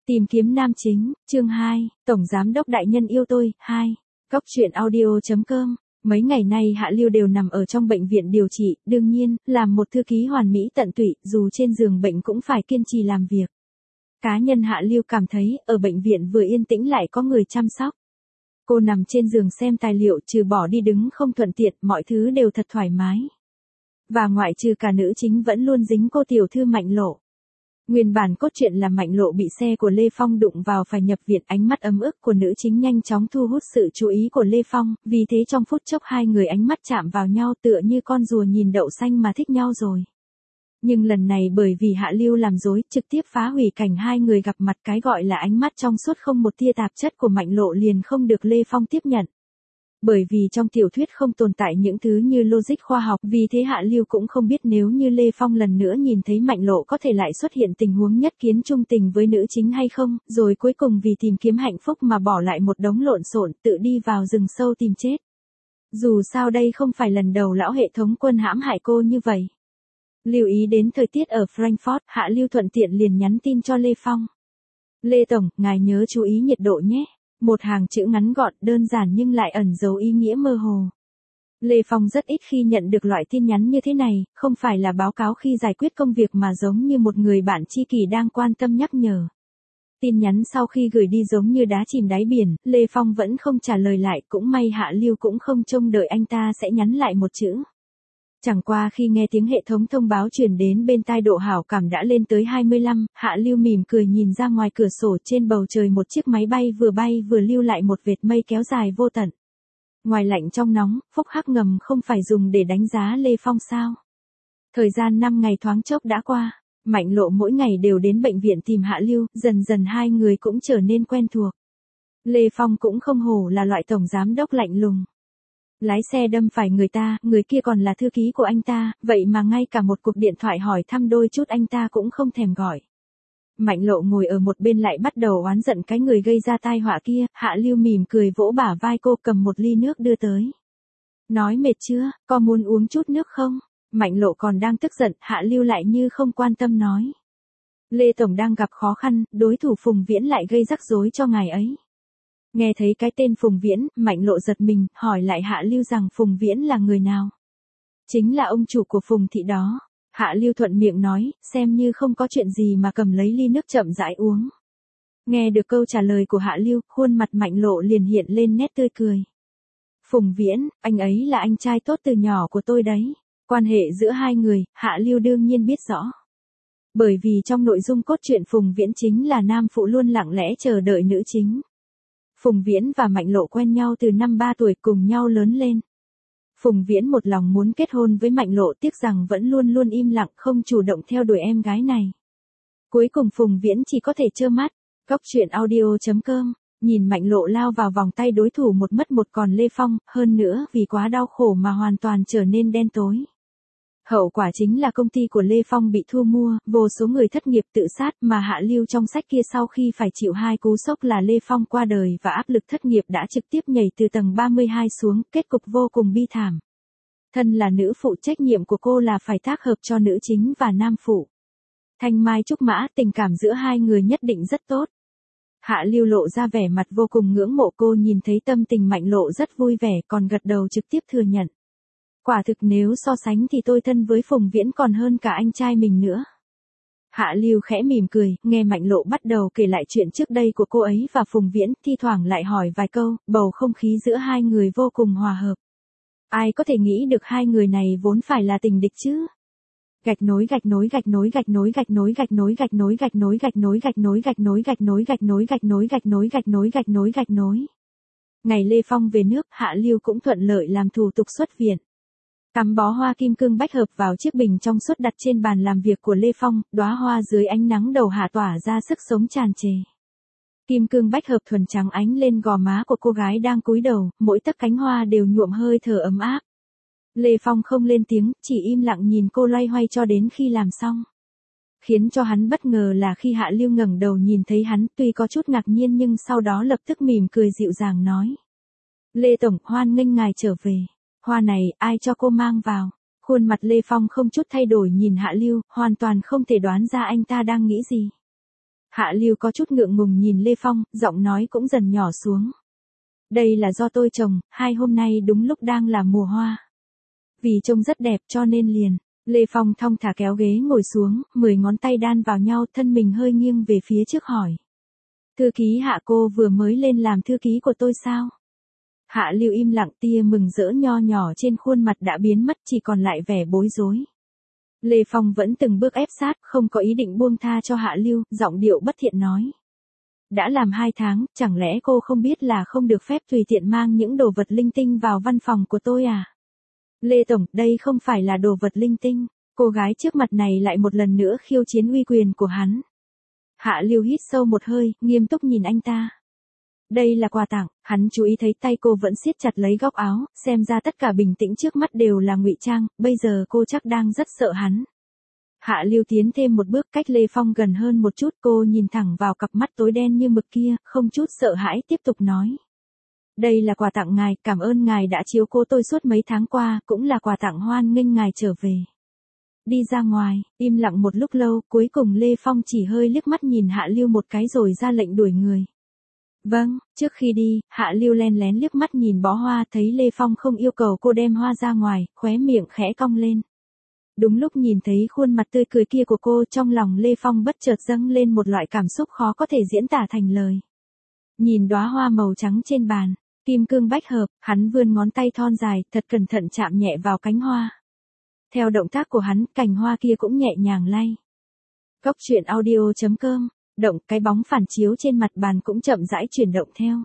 Tìm kiếm nam chính, chương 2, Tổng Giám đốc đại nhân yêu tôi, 2. Cóc truyện audio.com. Mấy ngày nay Hạ Lưu đều nằm ở trong bệnh viện điều trị, đương nhiên, làm một thư ký hoàn mỹ tận tụy, dù trên giường bệnh cũng phải kiên trì làm việc. Cá nhân Hạ Lưu cảm thấy, ở bệnh viện vừa yên tĩnh lại có người chăm sóc. Cô nằm trên giường xem tài liệu, trừ bỏ đi đứng không thuận tiện, mọi thứ đều thật thoải mái. Và ngoại trừ cả nữ chính vẫn luôn dính cô tiểu thư Mạnh Lộ. Nguyên bản cốt truyện là Mạnh Lộ bị xe của Lê Phong đụng vào phải nhập viện, ánh mắt ấm ức của nữ chính nhanh chóng thu hút sự chú ý của Lê Phong, vì thế trong phút chốc hai người ánh mắt chạm vào nhau tựa như con rùa nhìn đậu xanh mà thích nhau rồi. Nhưng lần này bởi vì Hạ Lưu làm dối, trực tiếp phá hủy cảnh hai người gặp mặt, cái gọi là ánh mắt trong suốt không một tia tạp chất của Mạnh Lộ liền không được Lê Phong tiếp nhận. Bởi vì trong tiểu thuyết không tồn tại những thứ như logic khoa học, vì thế Hạ Lưu cũng không biết nếu như Lê Phong lần nữa nhìn thấy Mạnh Lộ có thể lại xuất hiện tình huống nhất kiến trung tình với nữ chính hay không, rồi cuối cùng vì tìm kiếm hạnh phúc mà bỏ lại một đống lộn xộn, tự đi vào rừng sâu tìm chết. Dù sao đây không phải lần đầu lão hệ thống quân hãm hại cô như vậy. Lưu ý đến thời tiết ở Frankfurt, Hạ Lưu thuận tiện liền nhắn tin cho Lê Phong. Lê Tổng, ngài nhớ chú ý nhiệt độ nhé. Một hàng chữ ngắn gọn, đơn giản nhưng lại ẩn giấu ý nghĩa mơ hồ. Lê Phong rất ít khi nhận được loại tin nhắn như thế này, không phải là báo cáo khi giải quyết công việc mà giống như một người bạn tri kỷ đang quan tâm nhắc nhở. Tin nhắn sau khi gửi đi giống như đá chìm đáy biển, Lê Phong vẫn không trả lời lại, cũng may Hạ Lưu cũng không trông đợi anh ta sẽ nhắn lại một chữ. Chẳng qua khi nghe tiếng hệ thống thông báo truyền đến bên tai, độ hảo cảm đã lên tới 25, Hạ Lưu mỉm cười nhìn ra ngoài cửa sổ, trên bầu trời một chiếc máy bay vừa lưu lại một vệt mây kéo dài vô tận. Ngoài lạnh trong nóng, phúc hắc ngầm không phải dùng để đánh giá Lê Phong sao? Thời gian 5 ngày thoáng chốc đã qua, Mạnh Lộ mỗi ngày đều đến bệnh viện tìm Hạ Lưu, dần dần hai người cũng trở nên quen thuộc. Lê Phong cũng không hổ là loại tổng giám đốc lạnh lùng. Lái xe đâm phải người ta, người kia còn là thư ký của anh ta, vậy mà ngay cả một cuộc điện thoại hỏi thăm đôi chút anh ta cũng không thèm gọi. Mạnh Lộ ngồi ở một bên lại bắt đầu oán giận cái người gây ra tai họa kia, Hạ Lưu mỉm cười vỗ bả vai cô, cầm một ly nước đưa tới. Nói mệt chưa, có muốn uống chút nước không? Mạnh Lộ còn đang tức giận, Hạ Lưu lại như không quan tâm nói. Lê Tổng đang gặp khó khăn, đối thủ Phùng Viễn lại gây rắc rối cho ngài ấy. Nghe thấy cái tên Phùng Viễn, Mạnh Lộ giật mình, hỏi lại Hạ Lưu rằng Phùng Viễn là người nào? Chính là ông chủ của Phùng thị đó. Hạ Lưu thuận miệng nói, xem như không có chuyện gì mà cầm lấy ly nước chậm rãi uống. Nghe được câu trả lời của Hạ Lưu, khuôn mặt Mạnh Lộ liền hiện lên nét tươi cười. Phùng Viễn, anh ấy là anh trai tốt từ nhỏ của tôi đấy. Quan hệ giữa hai người, Hạ Lưu đương nhiên biết rõ. Bởi vì trong nội dung cốt truyện Phùng Viễn chính là nam phụ luôn lặng lẽ chờ đợi nữ chính. Phùng Viễn và Mạnh Lộ quen nhau từ năm 3 tuổi, cùng nhau lớn lên. Phùng Viễn một lòng muốn kết hôn với Mạnh Lộ, tiếc rằng vẫn luôn luôn im lặng, không chủ động theo đuổi em gái này. Cuối cùng Phùng Viễn chỉ có thể trơ mắt. Cóc truyện audio.com. Nhìn Mạnh Lộ lao vào vòng tay đối thủ một mất một còn Lê Phong, hơn nữa vì quá đau khổ mà hoàn toàn trở nên đen tối. Hậu quả chính là công ty của Lê Phong bị thu mua, vô số người thất nghiệp tự sát, mà Hạ Lưu trong sách kia sau khi phải chịu hai cú sốc là Lê Phong qua đời và áp lực thất nghiệp đã trực tiếp nhảy từ tầng 32 xuống, kết cục vô cùng bi thảm. Thân là nữ phụ, trách nhiệm của cô là phải tác hợp cho nữ chính và nam phụ. Thanh mai trúc mã, tình cảm giữa hai người nhất định rất tốt. Hạ Lưu lộ ra vẻ mặt vô cùng ngưỡng mộ, cô nhìn thấy tâm tình Mạnh Lộ rất vui vẻ, còn gật đầu trực tiếp thừa nhận. Quả thực nếu so sánh thì tôi thân với Phùng Viễn còn hơn cả anh trai mình nữa. Hạ Lưu khẽ mỉm cười, nghe Mạnh Lộ bắt đầu kể lại chuyện trước đây của cô ấy và Phùng Viễn, thi thoảng lại hỏi vài câu, bầu không khí giữa hai người vô cùng hòa hợp. Ai có thể nghĩ được hai người này vốn phải là tình địch chứ? Gạch nối gạch nối gạch nối gạch nối gạch nối gạch nối gạch nối gạch nối gạch nối gạch nối gạch nối gạch nối gạch nối gạch nối gạch nối gạch nối gạch nối gạch nối. Ngày Lê Phong về nước, Hạ Lưu cũng thuận lợi làm thủ tục xuất viện. Cắm bó hoa kim cương bách hợp vào chiếc bình trong suốt đặt trên bàn làm việc của Lê Phong, đóa hoa dưới ánh nắng đầu hạ tỏa ra sức sống tràn trề. Kim cương bách hợp thuần trắng ánh lên gò má của cô gái đang cúi đầu, mỗi tấc cánh hoa đều nhuộm hơi thở ấm áp. Lê Phong không lên tiếng, chỉ im lặng nhìn cô loay hoay cho đến khi làm xong. Khiến cho hắn bất ngờ là khi Hạ Lưu ngẩng đầu nhìn thấy hắn, tuy có chút ngạc nhiên nhưng sau đó lập tức mỉm cười dịu dàng nói. Lê Tổng, hoan nghênh ngài trở về. Hoa này, ai cho cô mang vào? Khuôn mặt Lê Phong không chút thay đổi nhìn Hạ Lưu, hoàn toàn không thể đoán ra anh ta đang nghĩ gì. Hạ Lưu có chút ngượng ngùng nhìn Lê Phong, giọng nói cũng dần nhỏ xuống. Đây là do tôi trồng, 2 hôm nay đúng lúc đang là mùa hoa. Vì trông rất đẹp cho nên liền. Lê Phong thong thả kéo ghế ngồi xuống, 10 ngón tay đan vào nhau, thân mình hơi nghiêng về phía trước hỏi. Thư ký Hạ, cô vừa mới lên làm thư ký của tôi sao? Hạ Lưu im lặng, tia mừng rỡ nho nhỏ trên khuôn mặt đã biến mất, chỉ còn lại vẻ bối rối. Lê Phong vẫn từng bước ép sát, không có ý định buông tha cho Hạ Lưu, giọng điệu bất thiện nói. Đã làm 2 tháng, chẳng lẽ cô không biết là không được phép tùy tiện mang những đồ vật linh tinh vào văn phòng của tôi à? Lê Tổng, đây không phải là đồ vật linh tinh. Cô gái trước mặt này lại một lần nữa khiêu chiến uy quyền của hắn. Hạ Lưu hít sâu một hơi, nghiêm túc nhìn anh ta. Đây là quà tặng. Hắn chú ý thấy tay cô vẫn siết chặt lấy góc áo, xem ra tất cả bình tĩnh trước mắt đều là ngụy trang, bây giờ cô chắc đang rất sợ hắn. Hạ Lưu tiến thêm một bước, cách Lê Phong gần hơn một chút, cô nhìn thẳng vào cặp mắt tối đen như mực kia, không chút sợ hãi tiếp tục nói. Đây là quà tặng ngài, cảm ơn ngài đã chiếu cố tôi suốt mấy tháng qua, cũng là quà tặng hoan nghênh ngài trở về. Đi ra ngoài, im lặng một lúc lâu, cuối cùng Lê Phong chỉ hơi liếc mắt nhìn Hạ Lưu một cái rồi ra lệnh đuổi người. Vâng, trước khi đi, Hạ Lưu len lén liếc mắt nhìn bó hoa, thấy Lê Phong không yêu cầu cô đem hoa ra ngoài, khóe miệng khẽ cong lên. Đúng lúc nhìn thấy khuôn mặt tươi cười kia của cô, trong lòng Lê Phong bất chợt dâng lên một loại cảm xúc khó có thể diễn tả thành lời. Nhìn đóa hoa màu trắng trên bàn, kim cương bách hợp, hắn vươn ngón tay thon dài, thật cẩn thận chạm nhẹ vào cánh hoa. Theo động tác của hắn, cành hoa kia cũng nhẹ nhàng lay. Góc truyện audio.com, động, cái bóng phản chiếu trên mặt bàn cũng chậm rãi chuyển động theo.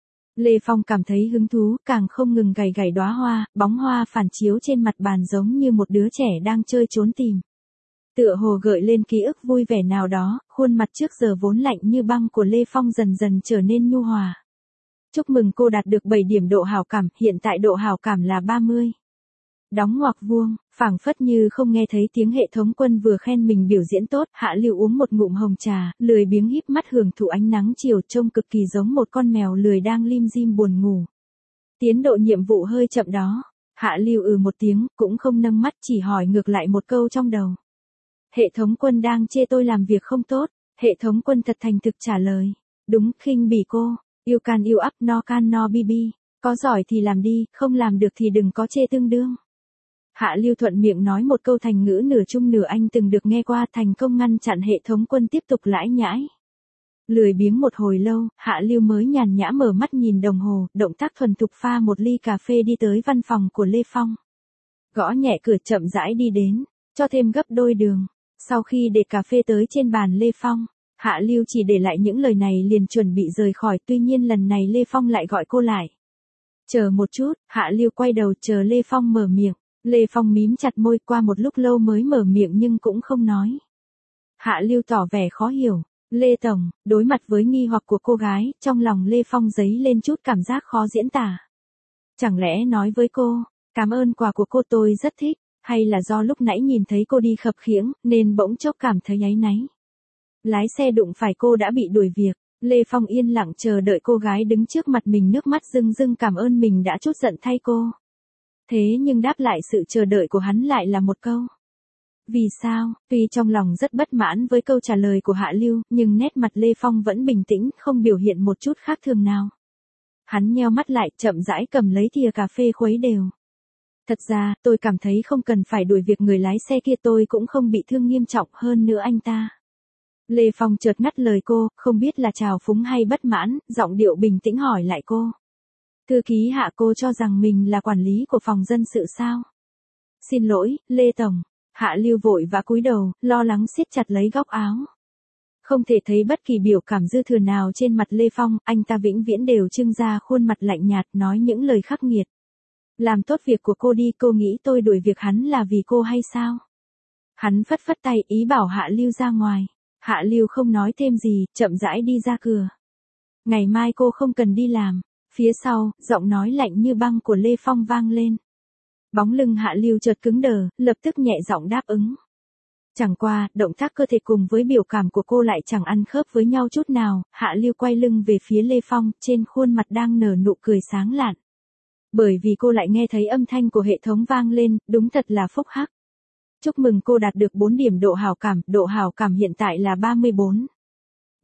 Lê Phong cảm thấy hứng thú, càng không ngừng gảy gảy đóa hoa, bóng hoa phản chiếu trên mặt bàn giống như một đứa trẻ đang chơi trốn tìm. Tựa hồ gợi lên ký ức vui vẻ nào đó, khuôn mặt trước giờ vốn lạnh như băng của Lê Phong dần dần trở nên nhu hòa. Chúc mừng cô đạt được 7 điểm độ hảo cảm, hiện tại độ hảo cảm là 30. Đóng ngoặc vuông, phảng phất như không nghe thấy tiếng hệ thống quân vừa khen mình biểu diễn tốt, Hạ Lưu uống một ngụm hồng trà, lười biếng híp mắt hưởng thụ ánh nắng chiều, trông cực kỳ giống một con mèo lười đang lim dim buồn ngủ. Tiến độ nhiệm vụ hơi chậm đó. Hạ Lưu một tiếng, cũng không nâng mắt, chỉ hỏi ngược lại một câu trong đầu. Hệ thống quân đang chê tôi làm việc không tốt. Hệ thống quân thật thành thực trả lời. Đúng, khinh bỉ cô. You can you up, no can no bb. Có giỏi thì làm đi, không làm được thì đừng có chê tương đương. Hạ Lưu thuận miệng nói một câu thành ngữ nửa Trung nửa Anh từng được nghe qua, thành công ngăn chặn hệ thống quân tiếp tục lãi nhãi. Lười biếng một hồi lâu, Hạ Lưu mới nhàn nhã mở mắt nhìn đồng hồ, động tác thuần thục pha một ly cà phê đi tới văn phòng của Lê Phong. Gõ nhẹ cửa, chậm rãi đi đến, cho thêm gấp đôi đường. Sau khi để cà phê tới trên bàn Lê Phong, Hạ Lưu chỉ để lại những lời này liền chuẩn bị rời khỏi, tuy nhiên lần này Lê Phong lại gọi cô lại. Chờ một chút, Hạ Lưu quay đầu chờ Lê Phong mở miệng. Lê Phong mím chặt môi, qua một lúc lâu mới mở miệng nhưng cũng không nói. Hạ Lưu tỏ vẻ khó hiểu. Lê Tổng, đối mặt với nghi hoặc của cô gái, trong lòng Lê Phong dấy lên chút cảm giác khó diễn tả. Chẳng lẽ nói với cô, cảm ơn quà của cô tôi rất thích, hay là do lúc nãy nhìn thấy cô đi khập khiễng, nên bỗng chốc cảm thấy áy náy. Lái xe đụng phải cô đã bị đuổi việc, Lê Phong yên lặng chờ đợi cô gái đứng trước mặt mình, nước mắt rưng rưng cảm ơn mình đã trút giận thay cô. Thế nhưng đáp lại sự chờ đợi của hắn lại là một câu. Vì sao? Tuy trong lòng rất bất mãn với câu trả lời của Hạ Lưu, nhưng nét mặt Lê Phong vẫn bình tĩnh, không biểu hiện một chút khác thường nào. Hắn nheo mắt lại, chậm rãi cầm lấy thìa cà phê khuấy đều. Thật ra, tôi cảm thấy không cần phải đuổi việc người lái xe kia, tôi cũng không bị thương nghiêm trọng, hơn nữa anh ta. Lê Phong chợt ngắt lời cô, không biết là trào phúng hay bất mãn, giọng điệu bình tĩnh hỏi lại cô. Thư ký Hạ, cô cho rằng mình là quản lý của phòng dân sự sao? Xin lỗi, Lê Tổng. Hạ Lưu vội vã cúi đầu, lo lắng siết chặt lấy góc áo. Không thể thấy bất kỳ biểu cảm dư thừa nào trên mặt Lê Phong, anh ta vĩnh viễn đều trưng ra khuôn mặt lạnh nhạt, nói những lời khắc nghiệt. Làm tốt việc của cô đi, cô nghĩ tôi đuổi việc hắn là vì cô hay sao? Hắn phất phất tay, ý bảo Hạ Lưu ra ngoài. Hạ Lưu không nói thêm gì, chậm rãi đi ra cửa. Ngày mai cô không cần đi làm. Phía sau, giọng nói lạnh như băng của Lê Phong vang lên. Bóng lưng Hạ Lưu chợt cứng đờ, lập tức nhẹ giọng đáp ứng. Chẳng qua, động tác cơ thể cùng với biểu cảm của cô lại chẳng ăn khớp với nhau chút nào, Hạ Lưu quay lưng về phía Lê Phong, trên khuôn mặt đang nở nụ cười sáng lạn. Bởi vì cô lại nghe thấy âm thanh của hệ thống vang lên, đúng thật là phúc hắc. Chúc mừng cô đạt được 4 điểm độ hảo cảm hiện tại là 34.